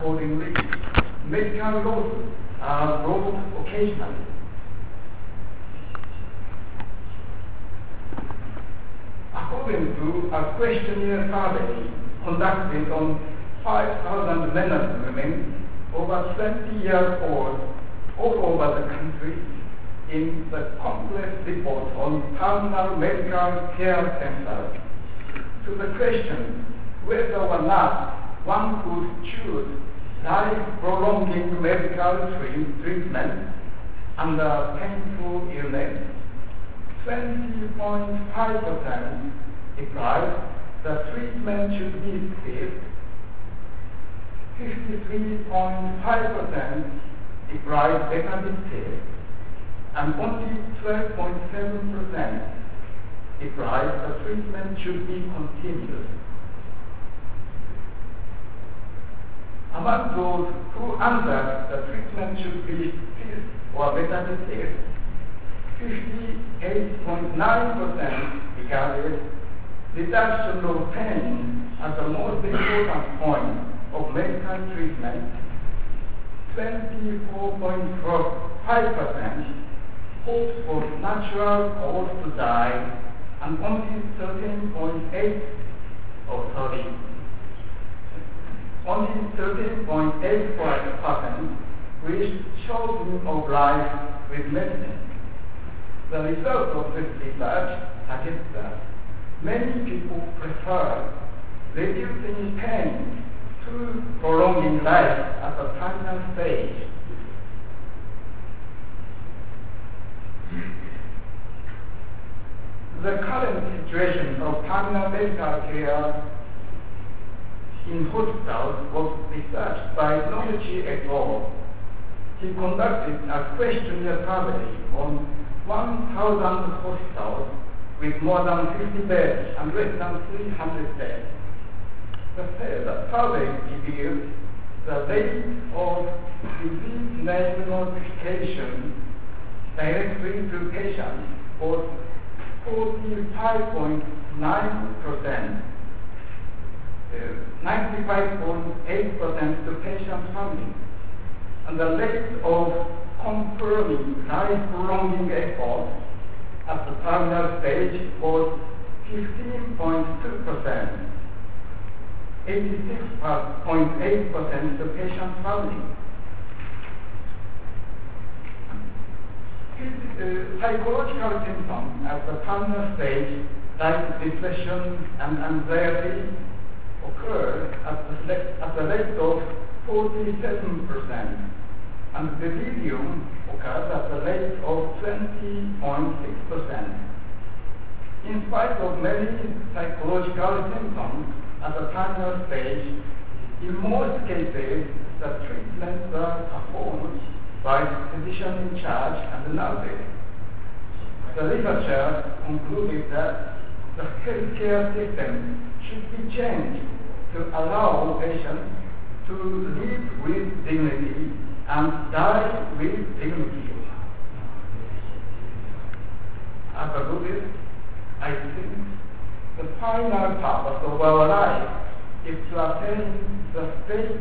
Accordingly, medical losses are brought occasionally. According to a questionnaire survey conducted on 5,000 men and women over 20 years old all over the country in the complex report on terminal medical care centers, to the question whether or not one could choose life-prolonging medical treatment under painful illness, 20.5% replied the treatment should be safe, 53.5% replied better be safe, and only 12.7% replied the treatment should be continued. Among those who answered the treatment should be ceased or better be safe, 58.9% regarded reduction of pain as the most important point of medical treatment, 24.5% hoped for natural cause to die, and only 13.8% wished shortening of life with medicine. The result of this research suggests that many people prefer reducing pain to prolonging life at the terminal stage. The current situation of terminal medical care in hospitals was researched by Noguchi et al. He conducted a questionnaire survey on 1,000 hospitals with more than 50 beds and less than 300 beds. The survey revealed the rate of disease name notification directly to patients was 45.9%, 95.8% to patient family, and the rate of confirming life-prolonging efforts at the terminal stage was 15.2%, 86.8% to patient family. Psychological symptoms at the terminal stage, like depression and anxiety, occur at the rate of 47%, and delirium occurs at the rate of 20.6%. In spite of many psychological symptoms at the terminal stage, in most cases, the treatments are performed by the physician in charge and the nurses. The researcher concluded that the healthcare system should be changed to allow patients to live with dignity and die with dignity. As a Buddhist, I think the final purpose of our life is to attain the state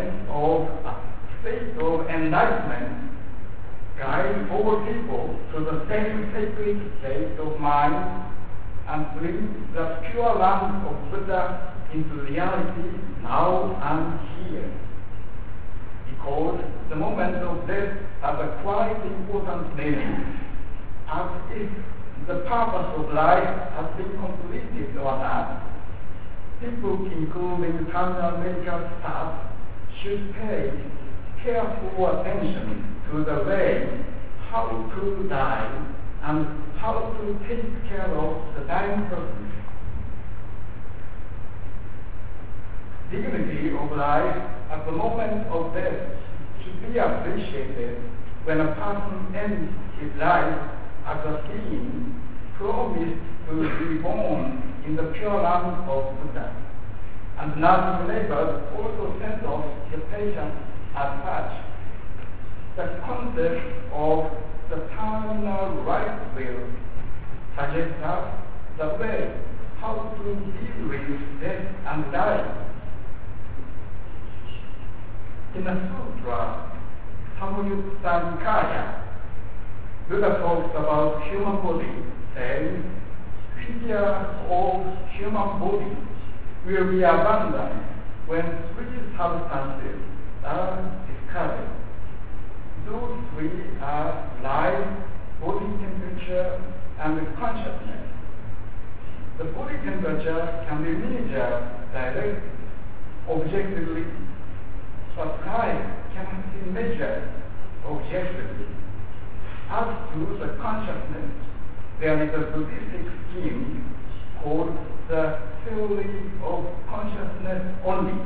of enlightenment, guide all people to the same sacred state of mind, and bring the pure land of Buddha into reality now and here. Because the moment of death has a quite important meaning, as if the purpose of life has been completed or not. People, including terminal medical staff, should pay careful attention to the way how to die and how to take care of the dying person. Dignity of life at the moment of death should be appreciated when a person ends his life as a being promised to be born in the pure land of Buddha. And nursing neighbors also sent off the patient as such. The concept of the terminal right will suggests us the way how to deal with death and dying. In the Sutra, Samyutta Nikaya, Buddha talks about human body, saying, fear of human body will be abandoned when three substances are discovered. Those three are life, body temperature, and consciousness. The body temperature can be measured directly, objectively, but life cannot be measured objectively. As to the consciousness, there is a Buddhistic scheme called the theory of consciousness only.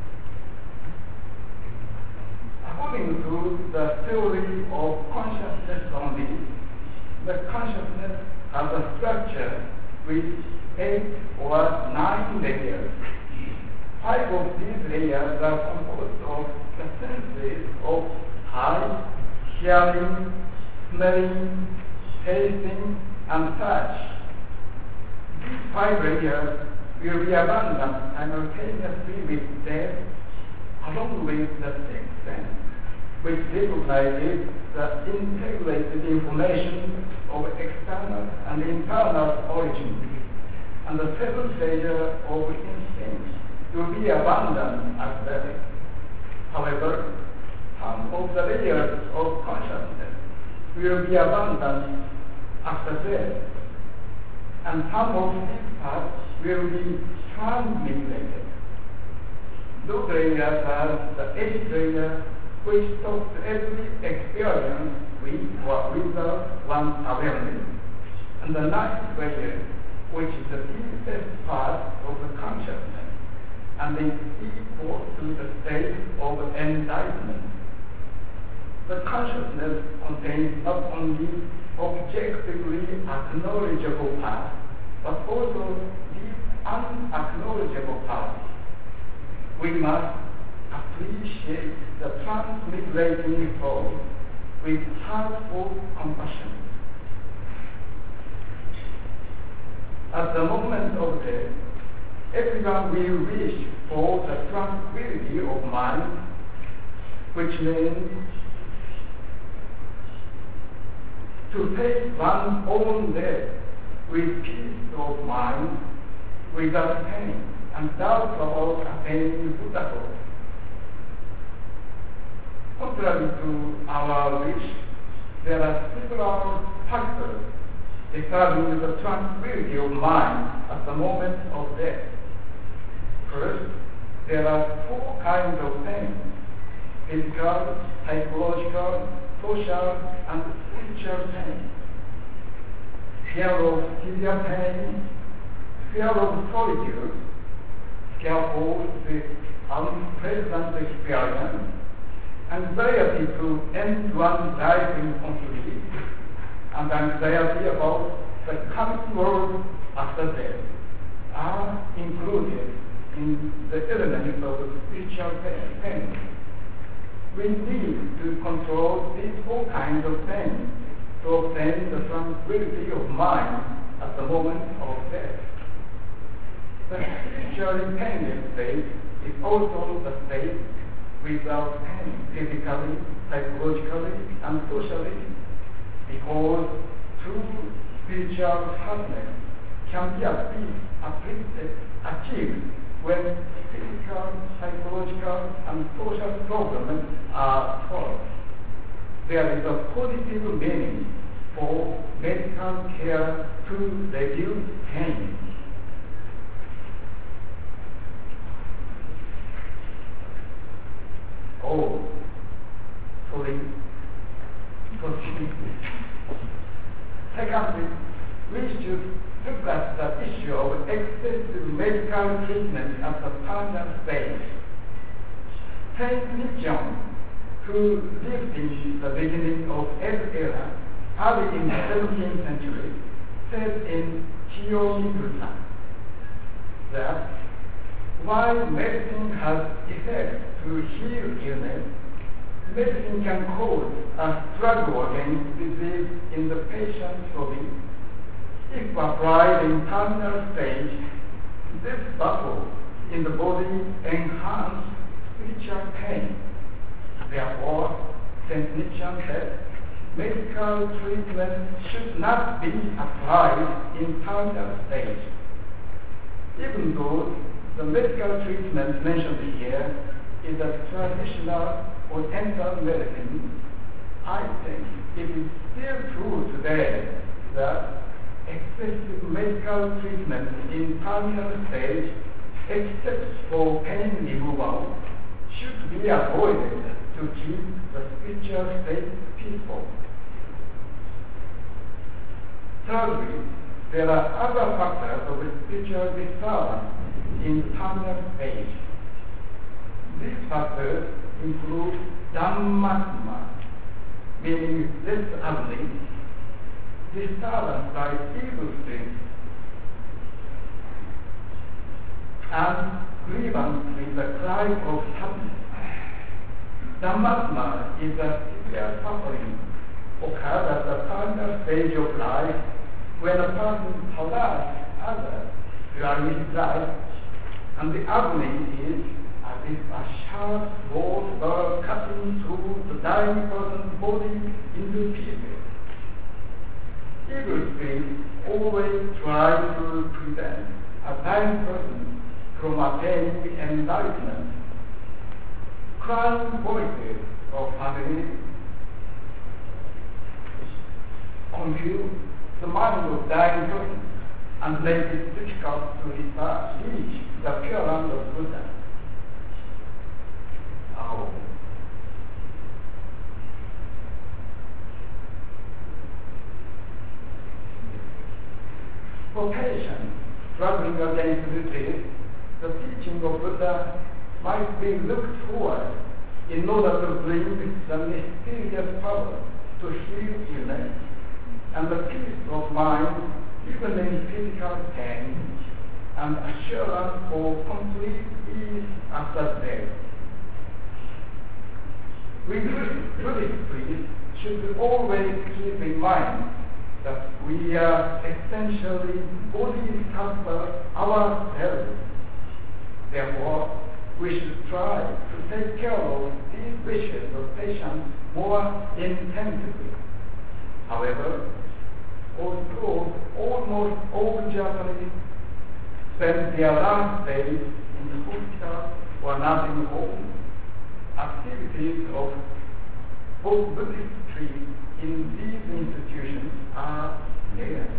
According to the theory of consciousness only, the consciousness has a structure with 8 or 9 layers. 5 of these layers are composed of the senses of sight, hearing, smelling, tasting, and touch. These 5 layers will be abandoned simultaneously with death, along with the 6th sense, which recognizes the integrated information of external and internal origin. And the 7th layer of instinct will be abandoned as well. However, some of the layers of consciousness will be abandoned after death, and some of these parts will be transmutated. Those layers are the 8th layer, which stops every experience with or without one's awareness, and the 9th layer, which is the deepest part of the consciousness, and is equal to the state of enlightenment. The consciousness contains not only objectively acknowledgeable parts, but also these unacknowledgeable parts. We must appreciate the transmigrating soul with heartful compassion. At the moment of death, everyone will wish for the tranquility of mind, which means to face one's own death with peace of mind, without pain and doubt about attaining Buddhahood. Contrary to our wish, there are several factors disturbing the tranquility of mind at the moment of death. First, there are 4 kinds of pain: physical, psychological, social, and spiritual pain. Fear of severe pain, fear of solitude, fearful with unpleasant experience, anxiety to end one's life in completely, and anxiety about the coming world after death are included in the element of spiritual pain. We need to control these 4 kinds of pain to obtain the tranquility of mind at the moment of death. The spiritually painless state is also the state without pain, physically, psychologically, and socially, because true spiritual happiness can be achieved when physical, psychological, and social problems are solved. There is a positive meaning for medical care to reduce pain. Secondly, we should look at the issue of excessive medical treatment at the terminal stage. Saint Nichiren, who lived in the beginning of every era, early in the 17th century, said in Kiyomizu-san that while medicine has effect to heal illness, medicine can cause a struggle against disease in the patient's body. If applied in terminal stage, this battle in the body enhances spiritual pain Therefore, St. Nichiren said, medical treatment should not be applied in terminal stage. Even though the medical treatment mentioned here is a traditional Oriental medicine, I think it is still true today that excessive medical treatment in terminal stage, except for pain removal, should be avoided to keep the spiritual state peaceful. Thirdly, there are other factors of spiritual disturbance in terminal stage. These factors include dhammatma, meaning less ugly, disturbance by evil spirits, and grievance with the cry of sadness. Dhammatma is a severe suffering occurs at the terminal stage of life when a person harass others during his life, and the agony is as if a sharp sword were cutting through the dying person's body into pieces. Evil spirits always try to prevent a dying person from attaining enlightenment. Crying voices of family confuse the mind of dying person and make it difficult to reach the pure land of Buddha. Oh. For patients struggling against disease, the teaching of Buddha might be looked toward in order to bring the mysterious power to heal illness and the peace of mind even in physical pain and assurance for complete ease after death. We Buddhist priests should always keep in mind that we are essentially bodhisattvas ourselves. Therefore, we should try to take care of these wishes of patients more intensively. However, although almost all Japanese spend their last days in the hospital or nursing home, activities of both Buddhist priests in these institutions are rare.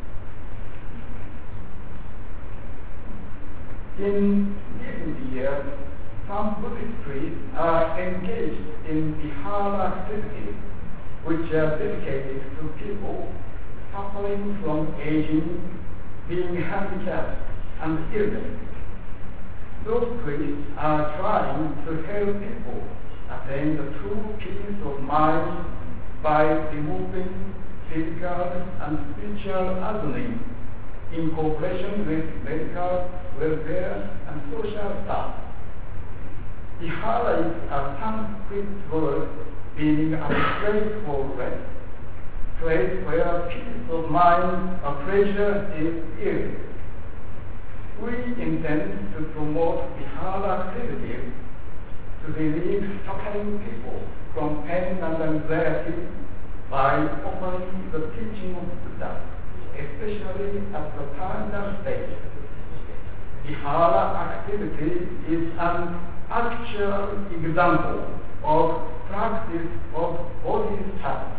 In recent years, some Buddhist priests are engaged in vihara activities which are dedicated to people suffering from aging, being handicapped, and illness. Those priests are trying to help people attain the true peace of mind by removing physical and spiritual agony in cooperation with medical, welfare, and social staff. Vihara is a Sanskrit word meaning a place for rest, place where peace of mind or pleasure is ill. We intend to promote vihara activities to relieve suffering people from pain and anxiety by offering the teaching of Buddha, especially at the terminal stage. Vihara activity is an actual example of practice of bodhisattva.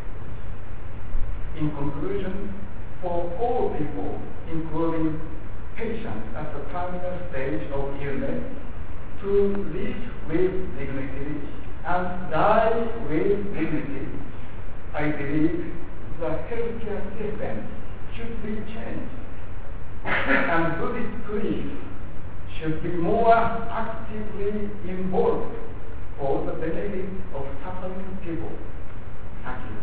In conclusion, for all people, including patients at the terminal stage of illness, to live with dignity and die with dignity, I believe the healthcare system should be changed, and Buddhist priests should be more actively involved for the benefit of suffering people. Thank you.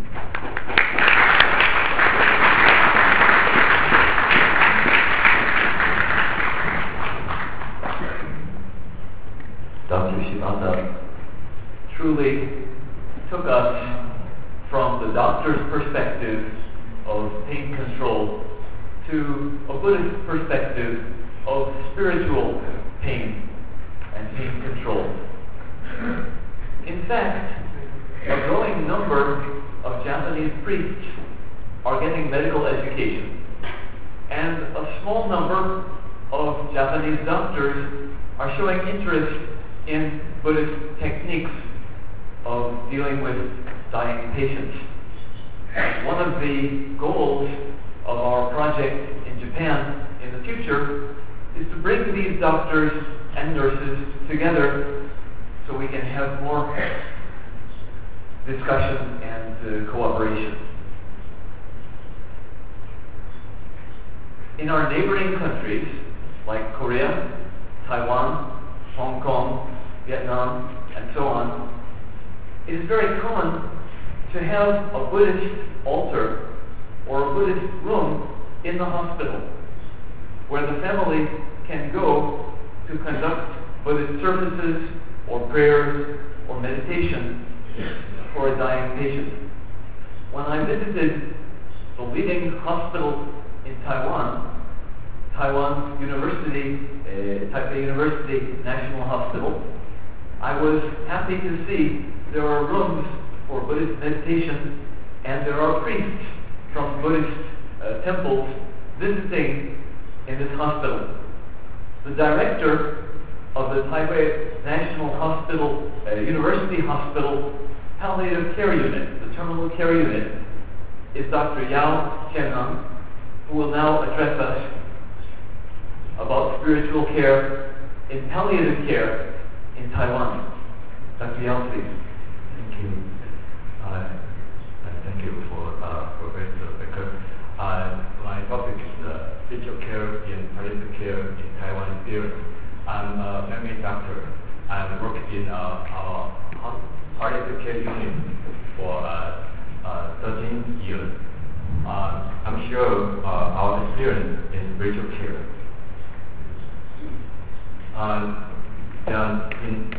Dr. Shivananda truly took us from the doctor's perspective of pain control to a Buddhist perspective of spiritual pain and pain control. In fact, a growing number of Japanese priests are getting medical education, and a small number of Japanese doctors are showing interest in Buddhist techniques of dealing with dying patients. One of the goals of our project in Japan in the future is to bring these doctors and nurses together so we can have more discussion and cooperation. In our neighboring countries like Korea, Taiwan, Hong Kong, Vietnam, and so on, it is very common to have a Buddhist altar or a Buddhist room in the hospital where the family can go to conduct Buddhist services or prayers or meditation for a dying patient. When I visited the leading hospital in Taiwan's University, Taipei University National Hospital, I was happy to see there are rooms for Buddhist meditation, and there are priests from Buddhist temples visiting in this hospital. The director of the Taipei National Hospital, University Hospital Palliative Care Unit, the Terminal Care Unit, is Dr. Yao Qianheng, who will now address us about spiritual care in palliative care in Taiwan. Dr. Yao, please. Thank you. Thank you for Professor Becker. My topic is spiritual care in palliative care in Taiwan experience. I'm a family doctor. I work in our palliative care unit for 13 years. I'm sure our experience in spiritual care. In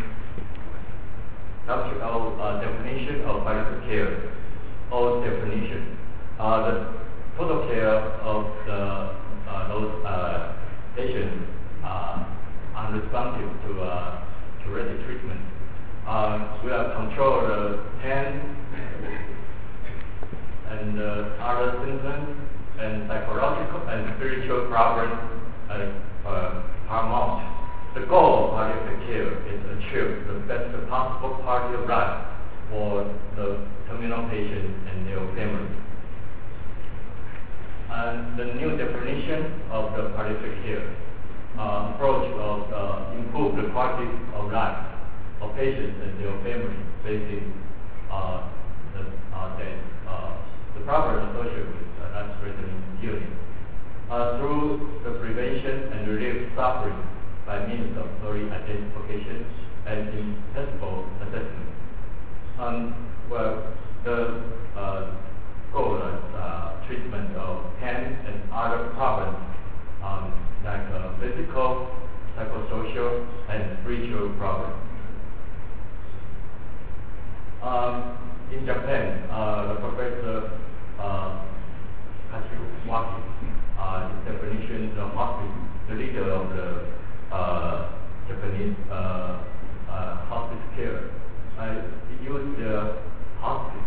WHO definition of palliative care, or definition, the total care of those patients unresponsive to curative treatment. We have controlled the pain and other symptoms and psychological and spiritual problems paramount. The goal of palliative care is to achieve the best possible quality of life for the terminal patient and their family. And the new definition of the palliative care approach of improve the quality of life of patients and their family facing the problem associated with life-threatening illness through the prevention and relief suffering by means of early identification and impeccable assessment. The goal is treatment of pain and other problems like physical, psychosocial, and spiritual problems. In Japan, the Professor Katsuwaki, his definition of hospice, the leader of the Japanese hospice care, he used the hospice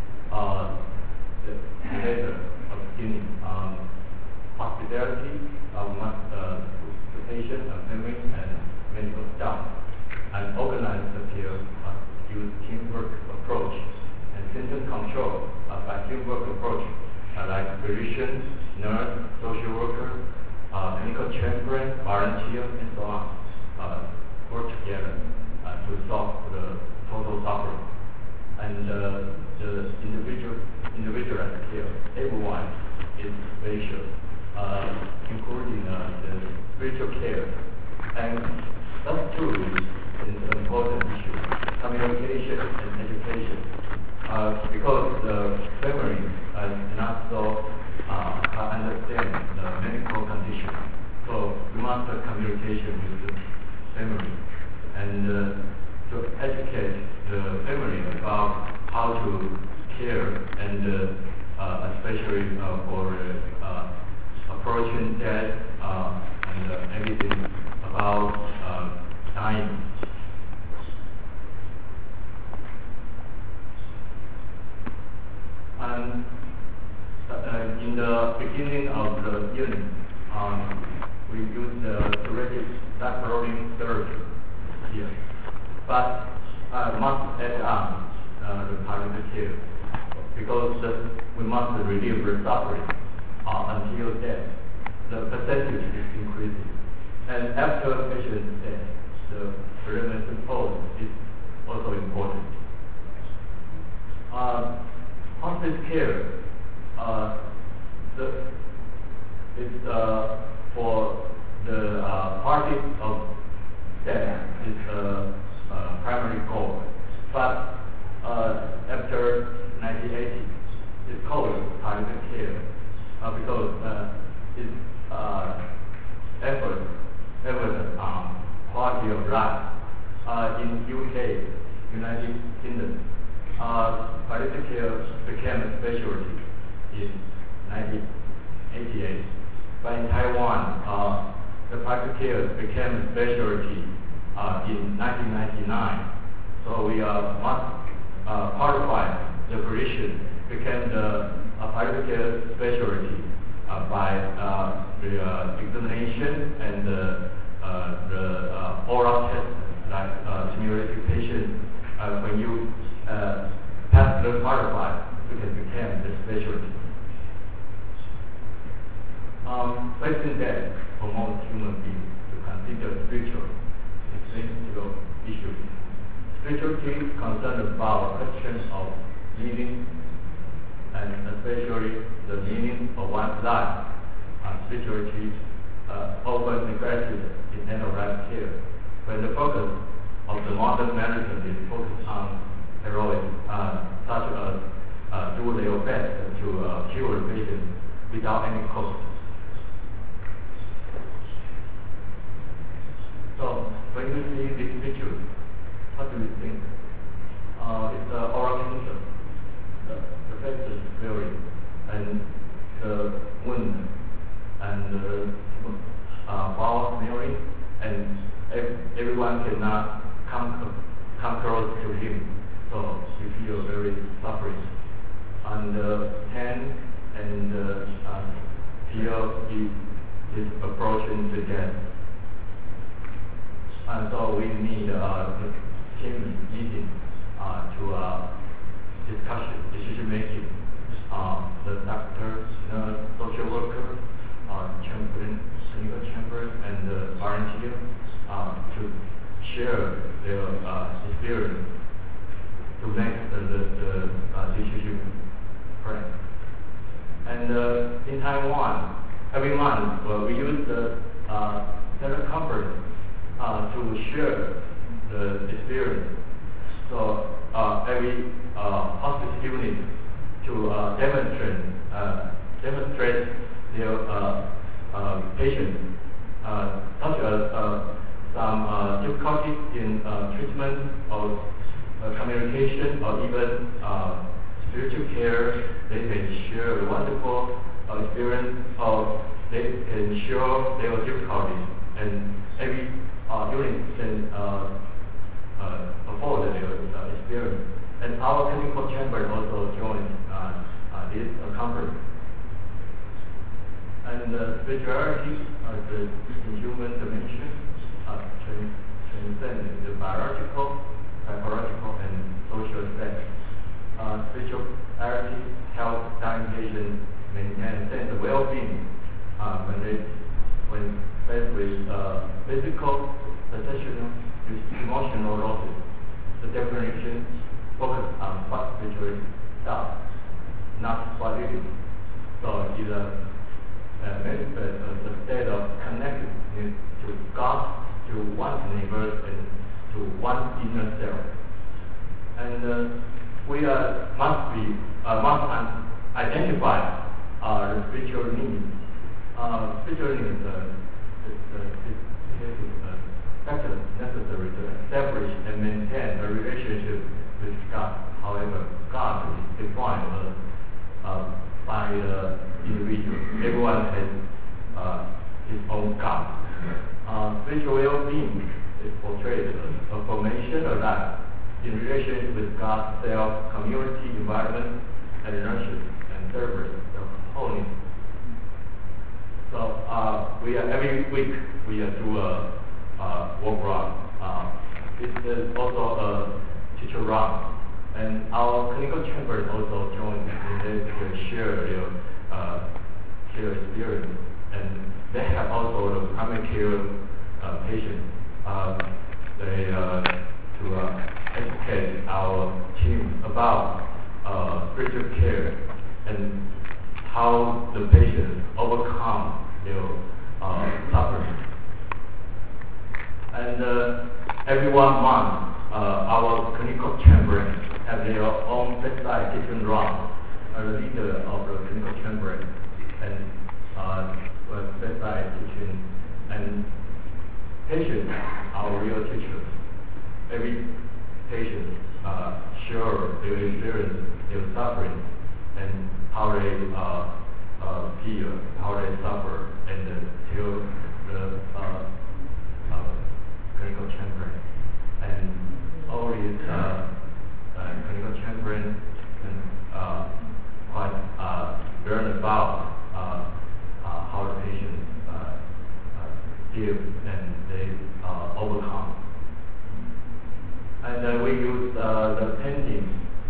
the letter of beginning hospitality to patient and family and medical staff, and organize the care use teamwork approach and symptom control by teamwork approach like physician, nurse, social worker, clinical chaplain, volunteer, and so on, work together to solve the total suffering. And the individualized care, everyone is special, including the spiritual care. And that too is an important issue, communication and education, because the family cannot so understand the medical condition. So we must have communication with the family and to educate the family about how to care, and especially for approaching death and everything about dying. And in the beginning of the unit, we use the curative life-promoting therapy here. But I must add on the palliative care, because we must relieve the suffering until death. The percentage is increasing. And after patient death, the preventive support is also important. Hospice care is for the party of death is primary goal. But after 1980, it's called palliative care because it's evident on quality of life. In UK, United Kingdom, palliative care became a specialty in 1988. But in Taiwan, the palliative care became a specialty in 1999. So we must qualify the position, became the palliative care specialty by the examination and the oral test, like simulated patient. When you pass the qualify, you can become the specialty. Facing death for most human beings to consider spiritual issues. Spirituality concerns about questions of living and especially the meaning of one's life. Spirituality often neglected in end-of-life care, when the focus of the modern medicine is focused on heroics, such as do their best to cure the patient without any cost. So, when you see this picture, what do you think? It's oral cancer. The face is very, and the wound, and the bowel smearing, and everyone cannot come close to him. So you feel very suffering. And hand and feel he is approaching to death. And so we need the team meeting to discussion, decision making. The doctor, the social worker, chaplain, clinical chaplain, and the volunteer to share their experience to make the decision correct. And in Taiwan, every month we use the teleconference to share the experience. So every hospice unit to demonstrate their patients, such as some difficulties in treatment or communication or even spiritual care. They can share a wonderful experience, or they can share their difficulties, and every unit can afford their experience. And our clinical chamber also joined this conference. And spirituality as the human dimension transcends the biological, psychological, and social aspects. Spirituality helps dying patients maintain a sense of well-being when faced with physical, professional, emotional losses. The definition focuses on what spirituality does, not what it is. So it's a state of connectedness to God, to one's neighbors, and to one's inner self. And we must identify the spiritual needs. Spiritual needs is a factor necessary to establish and maintain a relationship with God. However, God is defined by the individual. Everyone has his own God. Spiritual well-being is portrayed as a formation of life in relation with God, self, community, environment, and nurses and servers, the whole team. So we are every week we do a work run. This is also a teacher run, and our clinical chambers also join in to share their experience, and they have also the primary care patients. They to educate our team about spiritual care and how the patients overcome their suffering. And every 1 month, our clinical chamber have their own bedside kitchen run. The leader of the clinical chamber and bedside kitchen, and patients are real teachers. Every patient share their experience, their suffering, and how they feel, how they suffer, and tell the clinical chamber. And all these clinical chambers can quite learn about how the patient feel and they overcome. And we use the painting.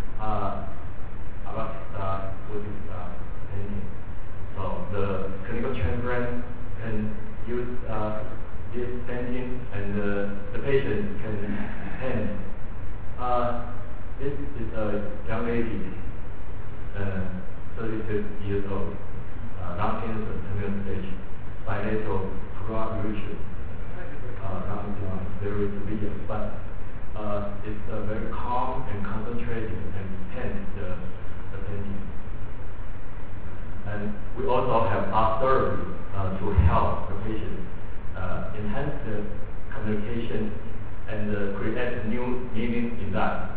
With painting. So the clinical chamber can use this painting, and the patient can paint. This is a young lady, 36 years old, lung cancer, terminal stage, bilateral pleural effusion. There is video, but it's very calm and concentrated and paint the painting. And we also have art therapy to help the patient enhance the communication and create new meaning in that.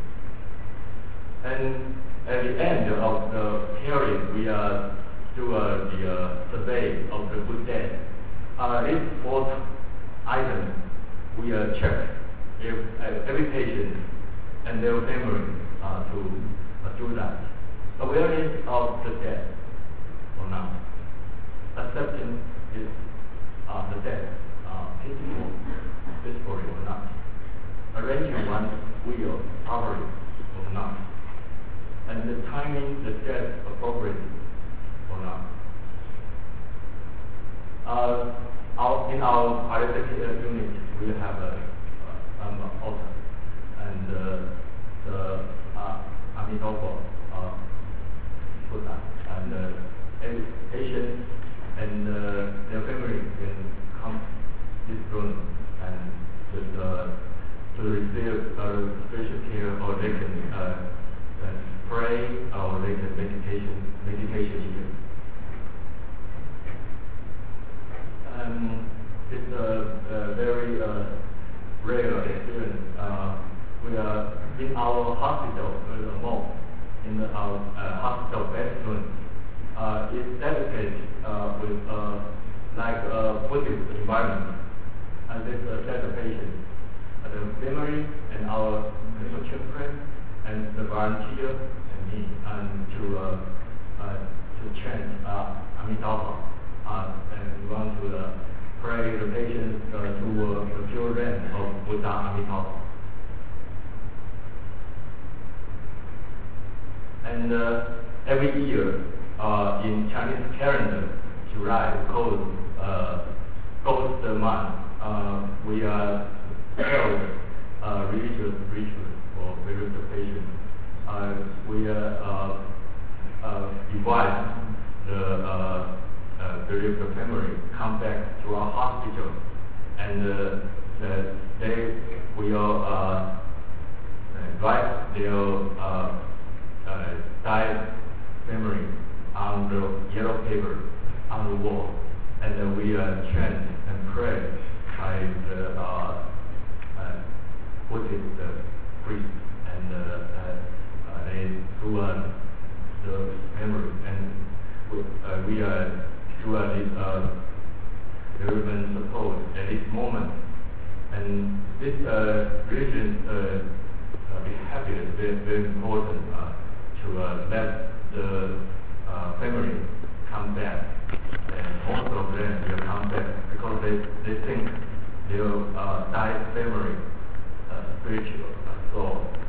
And at the end of the period, we do the survey of the good death. This fourth item, we check if every patient and their family to do that. Awareness of the death or not. Accepting is the death peacefully or not. Arranging one's will properly or not. And the timing the death appropriately or not. In our palliative care unit, we have an altar, and the Amitabha Buddha, and every patient and their family can come to this room and just to receive spiritual care, or they can pray, or they can meditation here. It's a very rare experience. We are in our hospital, a mall, in our hospital bedroom. It's dedicated with like a Buddhist environment, and this set of patients, the family, and our clinical children, and the volunteer, and me, and to chant Amitabha, and we want to pray the patients to the pure land of Buddha Amitabha. And every year in Chinese calendar, July, called Ghost Month, we held religious rituals for various patients. We invite the bereaved family come back to our hospital, and they will write their died family on the yellow paper on the wall, and we chant and pray by the Buddhist priest, and they do the memory, and we do this bereavement support at this moment. And this religion happiness is very, very important to let the family come back. And most of them will come back because they think they'll die family spiritual. So